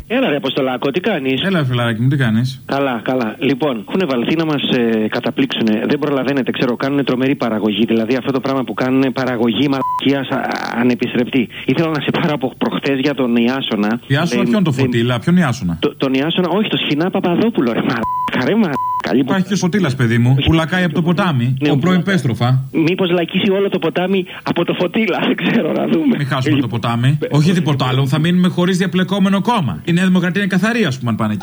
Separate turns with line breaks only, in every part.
Έλα, ρε Αποστολάκο, τι κάνεις?
Έλα, φιλαράκι μου, τι κάνεις?
Καλά, καλά. Λοιπόν, έχουν βαλθεί να μας καταπλήξουν. Δεν προλαβαίνετε, ξέρω, κάνουν τρομερή παραγωγή. Δηλαδή αυτό το πράγμα που κάνουν παραγωγή μαλακίας ανεπιστρεπτή. Ήθελα να σε πάρω από προχτές για τον Ιάσονα.
Ιάσονα, ποιον το Φωτίλα, ποιον Ιάσονα?
Τον Ιάσονα, όχι, το Σφινά Παπαδόπουλο, ρε μαλάκα.
Υπάρχει και ο Φωτίλας, παιδί μου, που λακάει από το ποτάμι. Ναι, ο πρώην Πέστροφα.
Μήπως λακίσει όλο το ποτάμι από το Φωτίλα, δεν ξέρω, να δούμε.
Μην χάσουμε το ποτάμι. Όχι τίποτα άλλο, θα μείνουμε χωρίς διαπλεκόμενο κόμμα. Η Νέα Δημοκρατία είναι καθαρή, ας πούμε, αν πάνε εκεί.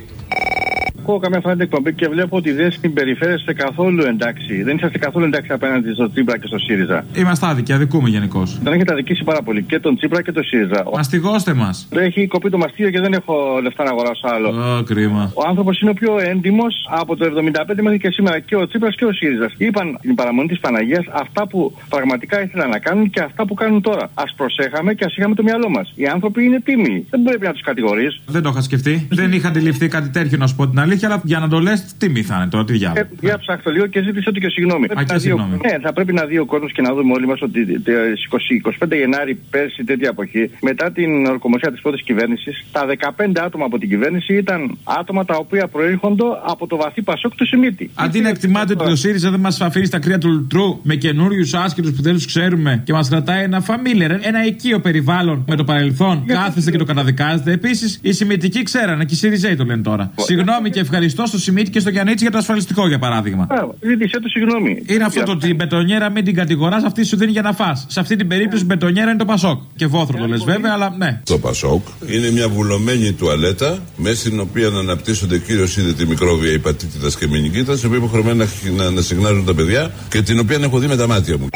Ακούω καμιά φορά την εκπομπή και βλέπω ότι δεν συμπεριφέρεστε καθόλου εντάξει. Δεν είσαστε καθόλου εντάξει απέναντι στο Τσίπρα και στο ΣΥΡΙΖΑ.
Είμαστε άδικοι, αδικούμε γενικώς.
Τον έχετε αδικήσει πάρα πολύ και τον Τσίπρα και τον ΣΥΡΙΖΑ.
Μαστιγώστε μας.
Έχει κοπεί το μαστίγιο και δεν έχω λεφτά να αγοράσω άλλο.
Κρίμα.
Ο άνθρωπος είναι ο πιο έντιμος από το 75 μέχρι και σήμερα, και ο Τσίπρας και ο ΣΥΡΙΖΑ. Είπαν την παραμονή της Παναγίας αυτά που πραγματικά ήθελαν να κάνουν και αυτά που κάνουν τώρα. Ας προσέχαμε και ας είχαμε το μυαλό μας. Οι άνθρωποι είναι τίμοι. Δεν πρέπει να τους κατηγορείς.
Δεν το είχα σκεφτεί. Δεν είχα αντιληφθεί κάτι τέτοιο, να σου πω την αλήθεια, αλλά για να το λες, τι θα είναι τώρα, τι διάλογο.
Για ψάχτω λίγο και ζήτησε ότι και συγγνώμη. Ναι, θα πρέπει να δει ο κόσμος και να δούμε όλοι μας ότι 25 Γενάρη πέρσι, τέτοια εποχή, μετά την ορκομοσία της πρώτης κυβέρνησης, τα 15 άτομα από την κυβέρνηση ήταν άτομα τα οποία προήρχονται από το βαθύ Πασόκ του Σιμίτη.
Αντί να εκτιμάτε ότι ο ΣΥΡΙΖΑ δεν μας αφήνει στα κρύα του λουτρού με καινούριους άσχετους που δεν τους ξέρουμε και μας κρατάει ένα familiar, ένα οικείο περιβάλλον με το παρελθόν, κάθεστε και το καταδικάζετε. Επίσης, οι Σιμιτικοί ξέρανε και οι ΣΥΡΙΖΑΙ το λένε τώρα. Συγγνώμη και ευχαριστώ στο Σιμίτη και στο Γιαννίτσι για το ασφαλιστικό, για παράδειγμα.
Ζήτησε το συγγνώμη.
Είναι αυτό το ότι η μπετονιέρα μην την κατηγοράς, αυτή σου δίνει για να φας. Σε αυτή την περίπτωση η μπετονιέρα είναι το Πασόκ. Και βόθρο το λες βέβαια, αλλά ναι.
Το Πασόκ είναι μια βουλωμένη τουαλέτα μέσα στην οποία αναπτύσσονται κυρίως είδε μικρόβια υπατήτητας και μηνικήτας, οι οποίοι υποχρεωμένοι να συχνάζουν τα παιδιά και την οποία έχω δει με τα μάτια μου.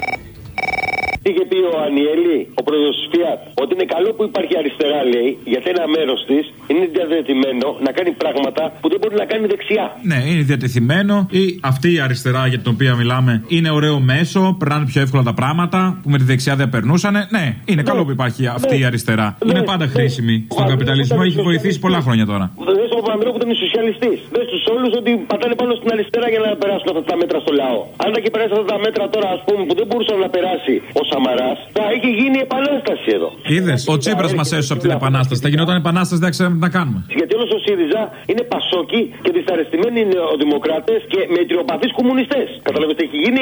Είχε πει ο Ανιέλη, ο πρόεδρος της ΦΙΑΤ, ότι είναι καλό που υπάρχει αριστερά, λέει, γιατί ένα μέρος της είναι διατεθειμένο να κάνει πράγματα που δεν μπορεί να κάνει δεξιά.
Ναι, είναι διατεθειμένο, ή αυτή η αριστερά για την οποία μιλάμε είναι ωραίο μέσο, περνάνε πιο εύκολα τα πράγματα που με τη δεξιά δεν περνούσαν. Ναι, είναι καλό που υπάρχει αυτή η αριστερά. Είναι πάντα χρήσιμη στον καπιταλισμό, έχει βοηθήσει πολλά χρόνια τώρα.
Δεν στον Παπανδρέου που είναι σοσιαλιστής. Δεν στους όλους ότι πατάνε πάνω στην αριστερά για να περάσουν αυτά τα μέτρα στο λαό. Αν δεν και περάσει αυτά τα μέτρα τώρα, ας πούμε, που δεν μπορούσαν να περάσει ο Σαμαράς, θα έχει γίνει επανάσταση εδώ.
Είδες, ο Τσίπρας μας έσωσε από την επανάσταση. Θα γινόταν επανάσταση, δεν ξέραμε τι να κάνουμε.
Γιατί όλος ο ΣΥΡΙΖΑ είναι πασόκι και δυσαρεστημένοι νεοδημοκράτες και μετριοπαθείς κομμουνιστές. Καταλαβαίνετε τι έχει γίνει.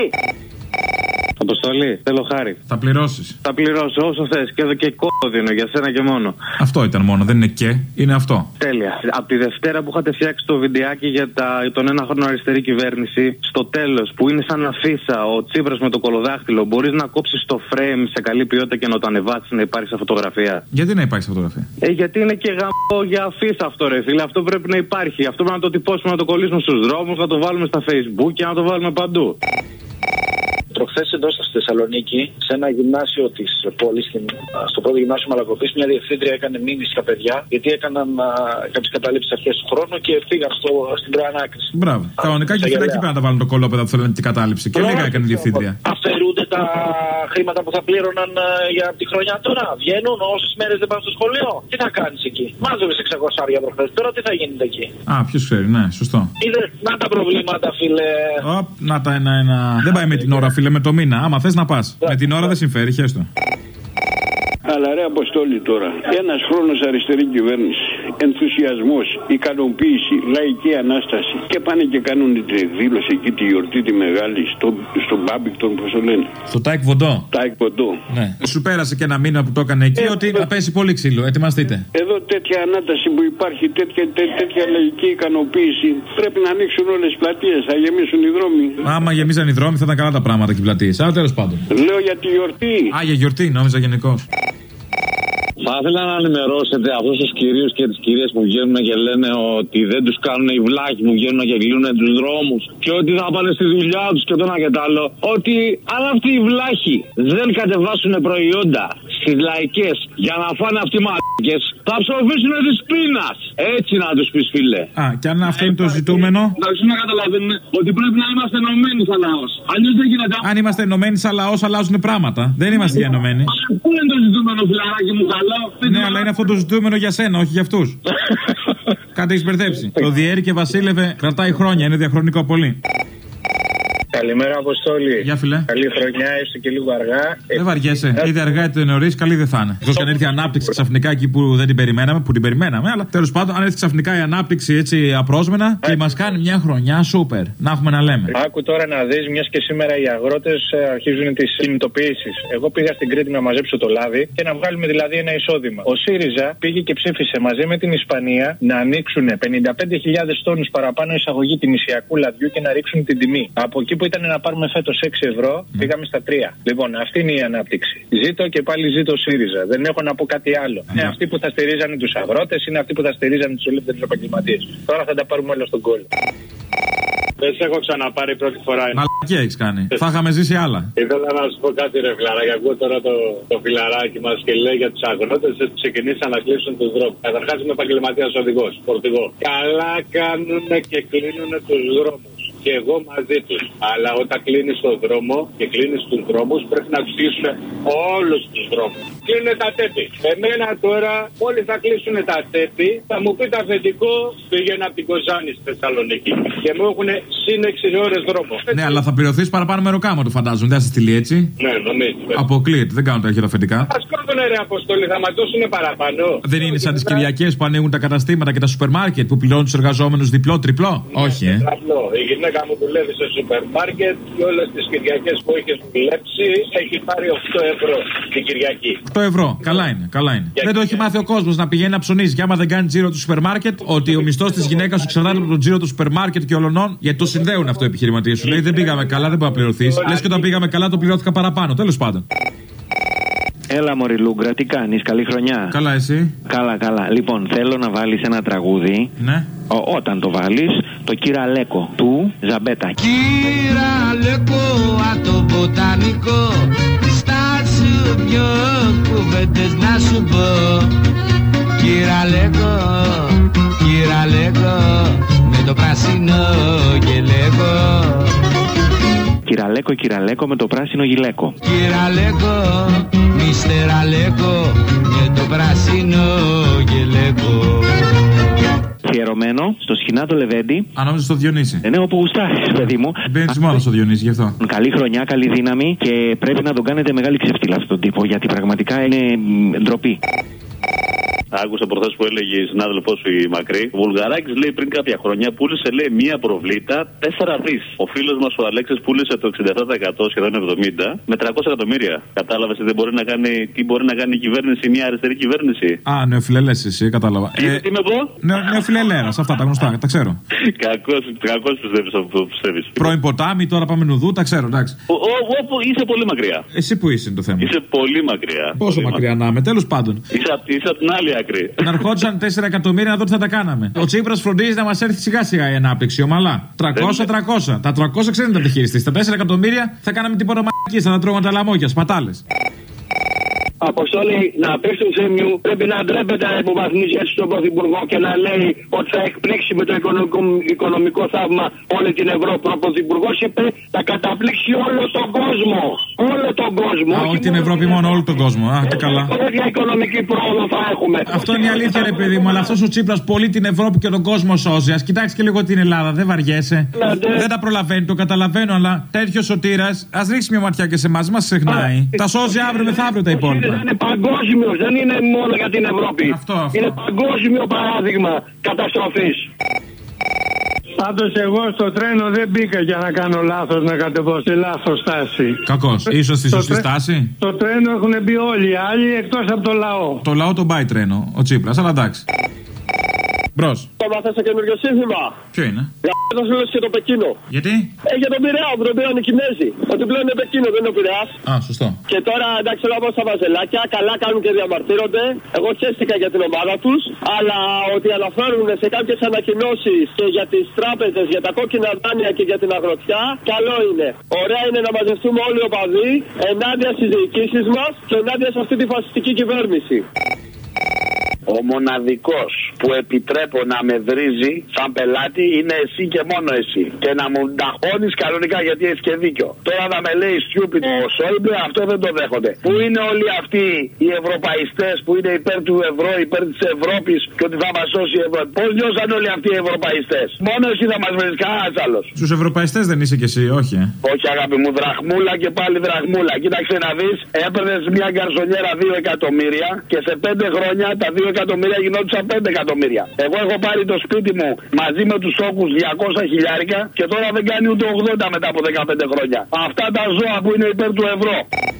Αποστολή, θέλω χάρη.
Θα πληρώσεις.
Θα πληρώσω όσο θες και εδώ και κόκκο δίνω για σένα και μόνο.
Αυτό ήταν μόνο, δεν είναι και, είναι αυτό.
Τέλεια. Από τη Δευτέρα που είχατε φτιάξει το βιντεάκι για τον ένα χρόνο αριστερή κυβέρνηση, στο τέλος που είναι σαν αφίσα ο Τσίπρας με το κολοδάχτυλο, μπορείς να κόψεις το frame σε καλή ποιότητα και να το ανεβάσεις να υπάρχει σε φωτογραφία.
Γιατί να υπάρχει σε φωτογραφία?
Γιατί είναι και γαμπό για αφίσα αυτό, ρε φίλε. Αυτό πρέπει να υπάρχει. Αυτό πρέπει να το τυπώσουμε, να το κολλήσουμε στους δρόμους, να το βάλουμε στα Facebook και να το βάλουμε παντού.
Προχθές εδώ στη Θεσσαλονίκη, σε ένα γυμνάσιο της πόλης, στο πρώτο γυμνάσιο Μαλακοπής, μια διευθύντρια έκανε μήνυση στα παιδιά, γιατί έκαναν κάποιες καταλήψεις αρχές του χρόνου και φύγαν στην προανάκριση.
Μπράβο. Κανονικά και εκεί πέρα να τα βάλουν το κολόπεδο που θέλουν την κατάληψη. Και λίγα έκανε η διευθύντρια.
Αφαιρούνται τα χρήματα που θα πλήρωναν για τη χρονιά τώρα. Βγαίνουν όσες μέρες δεν πάνε στο σχολείο. Τι θα κάνεις εκεί? Μάζευες 600 προχθές. Τώρα τι θα γίνεται εκεί?
Α, ποιος ξέρει, ναι, σωστό.
Είδες, να τα προβλήματα, φίλε.
Να τα ένα. Δεν πάει με την ώρα, φίλε, με το μήνα. Άμα θες να πας. Με την ώρα δεν συμφέρει, χέστο.
Αλλά ρε Αποστόλη τώρα, ένας χρόνος αριστερή κυβέρνηση, ενθουσιασμός, ικανοποίηση, λαϊκή ανάσταση και πάνε και κάνουν τη δήλωση εκεί τη γιορτή τη μεγάλη στον Μπάμπικτον, πώς το λένε.
Στο Τάικ Βοντό.
Τάικ Βοντό.
Ναι. Σου πέρασε και ένα μήνα που το έκανε εκεί ότι θα πέσει πολύ ξύλο, ετοιμαστείτε.
Εδώ τέτοια ανάταση που υπάρχει, τέτοια λαϊκή ικανοποίηση, πρέπει να ανοίξουν όλες τις πλατείες, θα γεμίσουν οι δρόμοι.
Άμα γεμίζαν οι δρόμοι θα ήταν καλά τα πράγματα και οι πλατείες. Αλλά τέλος πάντων.
Λέω για τη γιορτή.
Α, για γιορτή, νόμιζα γενικώς.
Θα ήθελα να ενημερώσετε αυτούς τους κυρίους και τις κυρίες που βγαίνουν και λένε ότι δεν τους κάνουν οι βλάχοι που βγαίνουν και κλείνουν τους δρόμους και ότι θα πάνε στη δουλειά τους και το ένα και το άλλο. Ότι αν αυτοί οι βλάχοι δεν κατεβάσουν προϊόντα στις λαϊκές για να φάνε αυτοί οι μαλάκες, θα ψοφήσουν της πείνας. Έτσι να τους πεις, φίλε.
Α, και αν αυτό είναι το ζητούμενο.
Εντάξει, να καταλαβαίνουν ότι πρέπει να είμαστε ενωμένοι σαν λαός. Αλλιώς δεν γίνεται.
Αν είμαστε ενωμένοι σαν λαός, αλλάζουν πράγματα. Δεν είμαστε ενωμένοι.
Πού είναι το ζητούμενο, φιλαράκι μου, καλό?
Ναι, αλλά είναι αυτό το ζητούμενο για σένα, όχι για αυτούς. Κάτι έχεις μπερδέψει. Το διέρη και βασίλευε κρατάει χρόνια, είναι διαχρονικό πολύ.
Καλημέρα, Αποστόλη.
Γεια, φιλέ.
Καλή χρονιά, έστω και λίγο αργά.
Δεν βαριέσαι. Είτε αργά είτε νωρίς, καλή δεν θα είναι. Εκτός και αν έρθει η ανάπτυξη ξαφνικά εκεί που δεν την περιμέναμε, που την περιμέναμε, αλλά τέλος πάντων, αν έρθει ξαφνικά η ανάπτυξη έτσι απρόσμενα και μας κάνει μια χρονιά σούπερ. Να έχουμε να λέμε.
Άκου τώρα να δεις, μιας και σήμερα οι αγρότες αρχίζουν τις κινητοποιήσεις. Εγώ πήγα στην Κρήτη να μαζέψω το λάδι και να βγάλουμε δηλαδή ένα εισόδημα. Ο ΣΥΡΙΖΑ πήγε και ψήφισε μαζί με την Ισπανία να ανοίξουν 55.000 τόνους παραπάνω εισαγωγή τινησιακού λαδιού και να ρίξουν την τιμή. Από εκεί που ήταν να πάρουμε φέτος 6 ευρώ, πήγαμε στα 3. Λοιπόν, αυτή είναι η ανάπτυξη. Ζήτω και πάλι ζήτω ΣΥΡΙΖΑ. Δεν έχω να πω κάτι άλλο. Είναι αυτοί που θα στηρίζανε τους αγρότες, είναι αυτοί που θα στηρίζανε τους ελεύθερους επαγγελματίες. Τώρα θα τα πάρουμε όλα στον κόλλο.
Δεν σε έχω ξαναπάρει πρώτη φορά.
Μαλακία έχεις κάνει. Θα είχαμε ζήσει άλλα.
Ήθελα να σου πω κάτι, ρε φιλαράκι. Ακούω τώρα το φιλαράκι μας και λέει για τους αγρότες ότι ξεκινήσαν να κλείσουν τους δρόμους. Καταρχάς είμαι επαγγελματίας οδηγός, φορτηγό. Καλά κάνουν και κλείνουν τους δρόμους. Και εγώ μαζί τους. Αλλά όταν κλείνεις τον δρόμο και κλείνεις τους δρόμους, πρέπει να τους κλείσουν όλους τους δρόμους. Κλείνουν τα τέπη. Εμένα τώρα, όλοι θα κλείσουν τα τέπη, θα μου πει το αφεντικό, πήγαινα από την Κοζάνη στη Θεσσαλονίκη. Και μου έχουν συν 6 ώρες δρόμο.
Ναι, αλλά θα πληρωθείς παραπάνω μεροκάμα, το φαντάζομαι. Δεν θα σε στείλει έτσι.
Ναι, νομίζω.
Αποκλείεται, δεν κάνουν τα χειραφετικά.
Ας κόβουν ρε Αποστόλη, θα μας δώσουν παραπάνω.
Δεν είναι σαν τις Κυριακές που ανοίγουν τα καταστήματα και τα σούπερ μάρκετ που πληρώνουν τους εργαζόμενους διπλό, τριπλό. Όχι,
Η γυναίκα μου δουλεύει στο σούπερ μάρκετ και όλες τις Κυριακές που έχει δουλέψει έχει πάρει 8 ευρώ την Κυριακή.
8 ευρώ, καλά είναι, καλά είναι. Δεν το έχει μάθει ο κόσμος να πηγαίνει να ψωνίζει. Και άμα δεν κάνει τζίρο του σούπερ μάρκετ, ότι ο μισθός της γυναίκας σου εξαρτάται από τον τζίρο του σούπερ μάρκετ και ολονών, γιατί το συνδέουν αυτό οι επιχειρηματίες. Σου λέει δεν πήγαμε καλά, δεν μπορεί να πληρωθείς. Λες και όταν πήγαμε καλά, το πληρώθηκα παραπάνω. Τέλος πάντων.
Έλα μωρή Λούγκρα, τι κάνεις, καλή χρονιά.
Καλά εσύ.
Καλά, καλά. Λοιπόν, θέλω να βάλεις ένα τραγούδι.
Ναι.
Όταν το βάλεις, το Κυραλέκο του Ζαμπέτα.
Κυραλέκο από το βοτανικό, στάσου δυο κουβέντες να σου πω. Κυραλέκο, Κυραλέκο, με το πράσινο γελέκο.
Κυραλέκο, Κυραλέκο με το πράσινο γυλαίκο.
Κυραλέκο, Μιστεραλέκο με το πράσινο γελέκο.
Αφιερωμένο στο Σχοινάτο Λεβέντη.
Αν νόμιζα στο Διονύση.
Ναι, όπου γουστάρεις, παιδί μου.
Μπαίνεις μόνο στο Διονύση, γι' αυτό.
Καλή χρονιά, καλή δύναμη και πρέπει να τον κάνετε μεγάλη ξεφτύλα αυτόν τον τύπο, γιατί πραγματικά είναι ντροπή.
Άκουσα προχθές που έλεγε η συνάδελφός σου η Μακρύ. Ο Βουλγαράκης λέει πριν κάποια χρόνια πούλησε λέει μία προβλήτα 4 δις. Ο φίλος μας ο Αλέξης πούλησε το 67% σχεδόν 70 με 300 εκατομμύρια. Κατάλαβες τι μπορεί να κάνει η κυβέρνηση, μια αριστερή κυβέρνηση.
Α, νεοφιλελές εσύ, κατάλαβα.
Τι με πω?
Νεοφιλελέρας, αυτά τα γνωστά, τα ξέρω.
Κακώς πιστεύεις αυτό που πιστεύεις.
Πρώην ποτάμι, τώρα πάμε νουδού, τα ξέρω, εντάξει.
Όπου είσαι πολύ μακριά.
Εσύ που είσαι είναι το θέμα.
Είσαι πολύ μακριά.
Πόσο μακριά να είμαι, τέλος πάντων.
Είσαι από την άλλη άκρη.
Να ερχόντουσαν 4 εκατομμύρια να δω τι θα τα κάναμε. Ο Τσίπρας φροντίζει να μας έρθει σιγά σιγά η ανάπτυξη, ομαλά. 300. Τα 300 ξέρετε να τα χειριστείς. Τα 4 εκατομμύρια θα κάναμε τίποτα μαλακίες, θα τα τρώγαμε τα λαμόγια, σπατάλες.
Αποστόλη, να πει του Θέμιου, πρέπει να ντρέπεται να υποβαθμίζει έτσι τον Πρωθυπουργό και να λέει ότι θα εκπλήξει με το οικονομικό θαύμα όλη την Ευρώπη. Ο Πρωθυπουργός είπε θα καταπλήξει όλο τον κόσμο. Όλο τον κόσμο.
Όχι την Ευρώπη μόνο, όλο τον κόσμο. Α, τι καλά.
Τέτοια οικονομική πρόοδο θα έχουμε.
Αυτό είναι η αλήθεια, ρε παιδί μου, αλλά αυτός ο Τσίπρας πολύ την Ευρώπη και τον κόσμο σώζει. Ας κοιτάξει και λίγο την Ελλάδα, δεν βαριέσαι. Δεν τα προλαβαίνει, το καταλαβαίνω, αλλά τέτοιο σωτήρας, ας ρίξει μια ματιά και σε εμάς, μας ξεχνάει. Τα σώζει αύριο μεθαύριο τα υπόλοιπα.
Είναι παγκόσμιο, δεν είναι μόνο για την Ευρώπη.
Αυτό.
Είναι παγκόσμιο παράδειγμα καταστροφής.
Πάντως εγώ στο τρένο δεν μπήκα για να κάνω λάθος, να κατεβώ σε λάθος στάση.
Κακός. Ίσως στη σωστή στάση.
Στο τρένο έχουν μπει όλοι οι άλλοι εκτός από το λαό.
Το λαό τον πάει τρένο, ο Τσίπρας, αλλά εντάξει. Μπρος.
Το μάθες σε καινούριο σύνθημα.
Ποιο είναι?
Για το φίλος και το Πεκίνο.
Γιατί?
Για τον Πειραιά που τον πήραν οι Κινέζοι. Ότι πλέον είναι Πεκίνο, δεν είναι ο Πειραιάς.
Α, σωστό.
Και τώρα εντάξει, όλα από στα βαζελάκια, καλά κάνουν και διαμαρτύρονται. Εγώ τσέστηκα για την ομάδα τους. Αλλά ότι αναφέρουν σε κάποιες ανακοινώσεις και για τις τράπεζες, για τα κόκκινα δάνεια και για την αγροτιά, καλό είναι. Ωραία είναι να μαζευτούμε όλοι οι οπαδοί ενάντια στις διοικήσεις μας και ενάντια σε αυτή τη φασιστική κυβέρνηση.
Ο μοναδικός
που επιτρέπω να με βρίζει σαν πελάτη είναι εσύ και μόνο εσύ. Και να μου ταχώνεις κανονικά, γιατί έχει και δίκιο. Τώρα να με λέει stupid ο Σόιμπλε, αυτό δεν το δέχονται. Πού είναι όλοι αυτοί οι ευρωπαϊστές που είναι υπέρ του ευρώ, υπέρ της Ευρώπης και ότι θα μας σώσει η Ευρώπη? Πώς νιώσαν όλοι αυτοί οι ευρωπαϊστές? Μόνο εσύ θα μας βρεις, κανένας άλλος.
Στους ευρωπαϊστές δεν είσαι κι εσύ, όχι.
Όχι, αγάπη μου, δραχμούλα και πάλι δραχμούλα. Κοίταξε να δεις, έπαιρνες μια γκαρσονιέρα 2 εκατομμύρια και σε 5 χρόνια τα 2 εκατομμύρια γινόντουσαν 5 εκατομμύρια. Εγώ έχω πάρει το σπίτι μου μαζί με τους όκους 200 χιλιάρικα και τώρα δεν κάνει ούτε 80 μετά από 15 χρόνια. Αυτά τα ζώα που είναι υπέρ του ευρώ.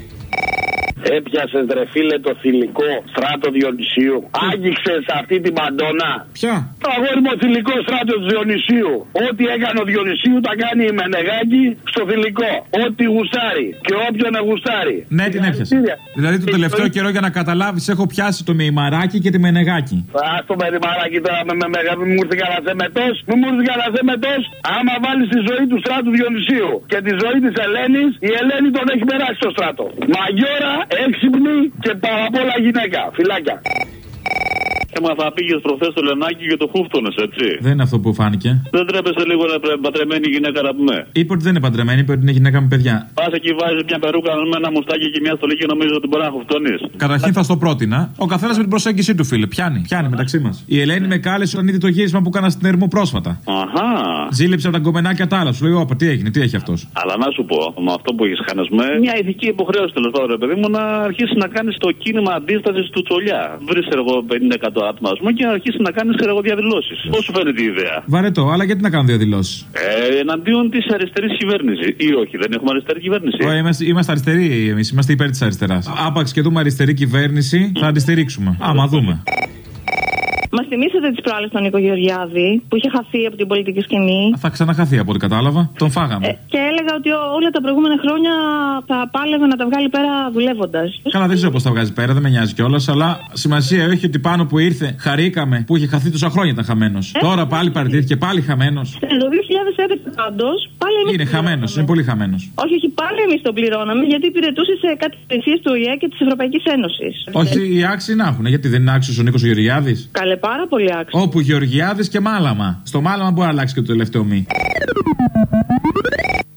Έπιασες ρε φίλε το θηλυκό στράτο Διονυσίου. Άγγιξες αυτή την παντόνα.
Ποια?
Το αγόρι μου θηλυκό στράτο Διονυσίου. Ό,τι έκανε ο Διονυσίου τα κάνει η Μενεγάκη στο θηλυκό. Ό,τι γουστάρει και όποιον γουστάρει.
Ναι, την έπιασε. Δηλαδή το τελευταίο καιρό, για να καταλάβεις, έχω πιάσει το Μεϊμαράκι και τη Μενεγάκη.
Το Μεϊμαράκι τώρα μου ήρθε κανένα θεμετός. Μου ήρθε κανένα θεμετός. Άμα βάλεις τη ζωή του στράτου Διονυσίου και τη ζωή της Ελένης, η Ελένη τον έχει περάσει στο στράτο. Μαγιόρα, έξυπνη και πάρα πολλά γυναίκα. Φιλάκια.
Μα θα πήγες προχθές στο Λενάκι και το χούφτωνες, έτσι.
Δεν είναι αυτό που φάνηκε.
Δεν τρέπεσαι λίγο να παντρεμένη γυναίκα να πούμε?
Είπε ότι δεν είναι παντρεμένη, είπε ότι είναι γυναίκα με παιδιά.
Πας εκεί, βάζεις μια περούκα με ένα μουστάκι και μια στολή και νομίζεις ότι μπορεί να χουφτώνεις.
Καταρχήν θα στο πρότεινα. Ο καθένας με την προσέγγιση του, φίλε. Πιάνει μεταξύ μας. Η Ελένη με κάλεσε όταν είδε το γύρισμα που έκανα στην Ερμού πρόσφατα.
Αχά.
Ζήλεψε από τα γκομενάκια τα άλλα. Σου λέει, όπα, τι έγινε, τι έχει αυτός.
Αλλά να σου πω, με αυτό που έχεις χάνεσμε, μια ηθική υποχρέωση τέλος πάντων, ρε παιδί μου, να αρχίσει να κάνεις το κίνημα αντίστασης του Τσολιά. Βρεις εγώ 50% άτομα, α πούμε, και να αρχίσει να κάνεις διαδηλώσεις. Πώς σου φαίνεται η ιδέα?
Βαρετό, αλλά γιατί να κάνω διαδηλώσεις?
Εναντίον της αριστερής κυβέρνησης. Ή όχι, δεν έχουμε αριστερή κυβέρνηση.
Είμαστε αριστεροί εμείς, είμαστε υπέρ της αριστεράς. Άπαξ και δούμε αριστερή κυβέρνηση, θα τη στηρίξουμε. Άμα δούμε.
Μας θυμήσατε τις προάλλες τον Νίκο Γεωργιάδη που είχε χαθεί από την πολιτική σκηνή.
Θα ξαναχαθεί από ό,τι κατάλαβα. Τον φάγαμε.
Και έλεγα ότι όλα τα προηγούμενα χρόνια θα πάλευε να τα βγάλει πέρα δουλεύοντας.
Καλά, δεν ξέρω πώς τα βγάζει πέρα, δεν με νοιάζει κιόλας. Αλλά σημασία έχει ότι πάνω που ήρθε χαρήκαμε που είχε χαθεί τόσα χρόνια, ήταν χαμένος. Τώρα πάλι παραιτήθηκε, πάλι χαμένος.
Το 2011 πάντως πάλι
είναι χαμένος, είναι πολύ χαμένος.
Όχι, πάλι εμείς τον πληρώναμε γιατί υπηρετούσε σε κάτι υπηρεσίες του ΟΗΕ και της Ευρωπαϊκής Ένωσης.
Όχι, οι άξιοι να έχουν. Γιατί δεν είναι άξιος ο Νίκος Γεωργιάδης?
Καλέ, πάρα πολύ άξιο.
Όπου Γεωργιάδης και Μάλαμα. Στο Μάλαμα μπορεί να αλλάξει και το τελευταίο μη.